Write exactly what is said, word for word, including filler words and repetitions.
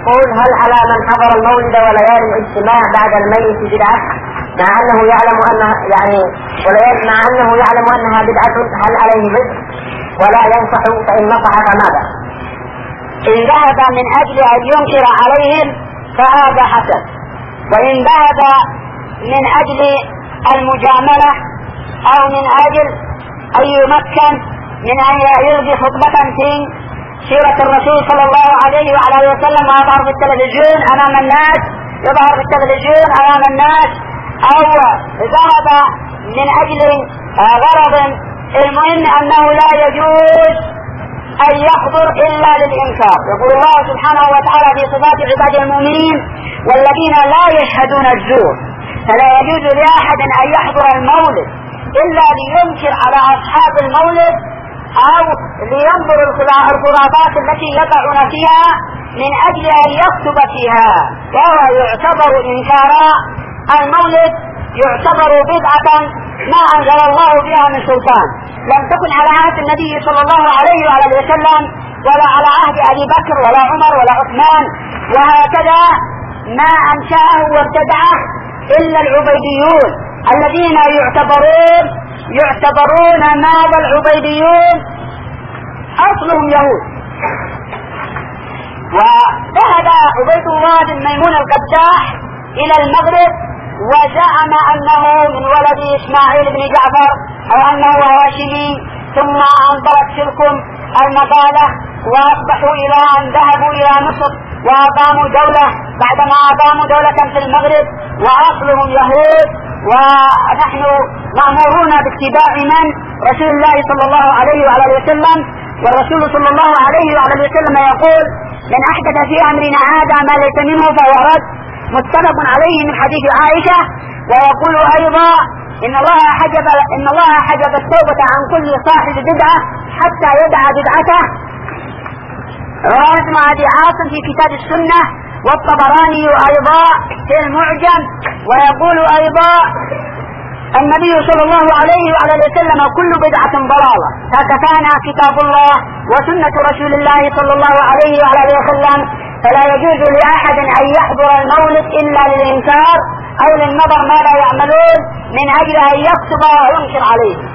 يقول: هل على من حضر المولد وليالي الاجتماع بعد الميت بدعة، مع انه يعلم انها يعني وليالي مع انه يعلم انها بدعة، هل عليه بدء ولا ينصح؟ فان نصح فماذا؟ إن ذهب من أجل أن ينكر عليهم فهذا حسن، وإن ذهب من أجل المجاملة أو من أجل أن يمكن من أن يلقي خطبة في سيرة الرسول صلى الله عليه وعلى وسلم ويظهر في التلفزيون أمام الناس يظهر في التلفزيون أمام الناس، أو ذهب من أجل غرض، المهم أنه لا يجوز أن يحضر إلا للإنكار. يقول الله سبحانه وتعالى في صفات عباده المؤمنين: والذين لا يشهدون الزور. فلا يجوز لأحد أن يحضر المولد إلا لينكر على أصحاب المولد أو لينظر الخرافات التي يقعون فيها من أجل أن يكتب فيها، وهو يعتبر إنكارا. المولد يعتبر بدعة ما أنزل الله بها من سلطان، لم تكن على عهد النبي صلى الله عليه وعلى وسلم ولا على عهد أبي بكر ولا عمر ولا عثمان، وهكذا ما أنشأه وابتدعه إلا العبيديون الذين يعتبرون يعتبرون ماذا العبيديون أصلهم يهود. وذهب عبيد الله بن ميمون القداح إلى المغرب وزعم أنه من ولد إسماعيل بن جعفر أو أنه هاشمي، ثم انطلق تلكم المقالة وأصبحوا إلى أن ذهبوا إلى مصر وأقاموا دولة بعدما أقاموا دولة في المغرب وأصلهم يهود. ونحن مأمورون باتباع من؟ رسول الله صلى الله عليه وعلى وسلم، والرسول صلى الله عليه وعلى وسلم يقول: من أحدث في أمرنا هذا ما ليس منه فهو رد، متفق عليه من حديث عائشة. ويقول أيضا: إن الله حجب إن الله حجب التوبة عن كل صاحب بدعة حتى يدع بدعته. رواه ابن أبي عاصم في كتاب السنة، والطبراني أيضا في المعجم. ويقول أيضا النبي صلى الله عليه وعلى وسلم: كل بدعة ضلالة، فكفانا كتاب الله وسنة رسول الله صلى الله عليه وعلى وسلم. فلا يجوز لأحد أن يحضر المولد إلا للإنكار أو للنظر ماذا يعملون من أجل أن يكتب وينكر عليه.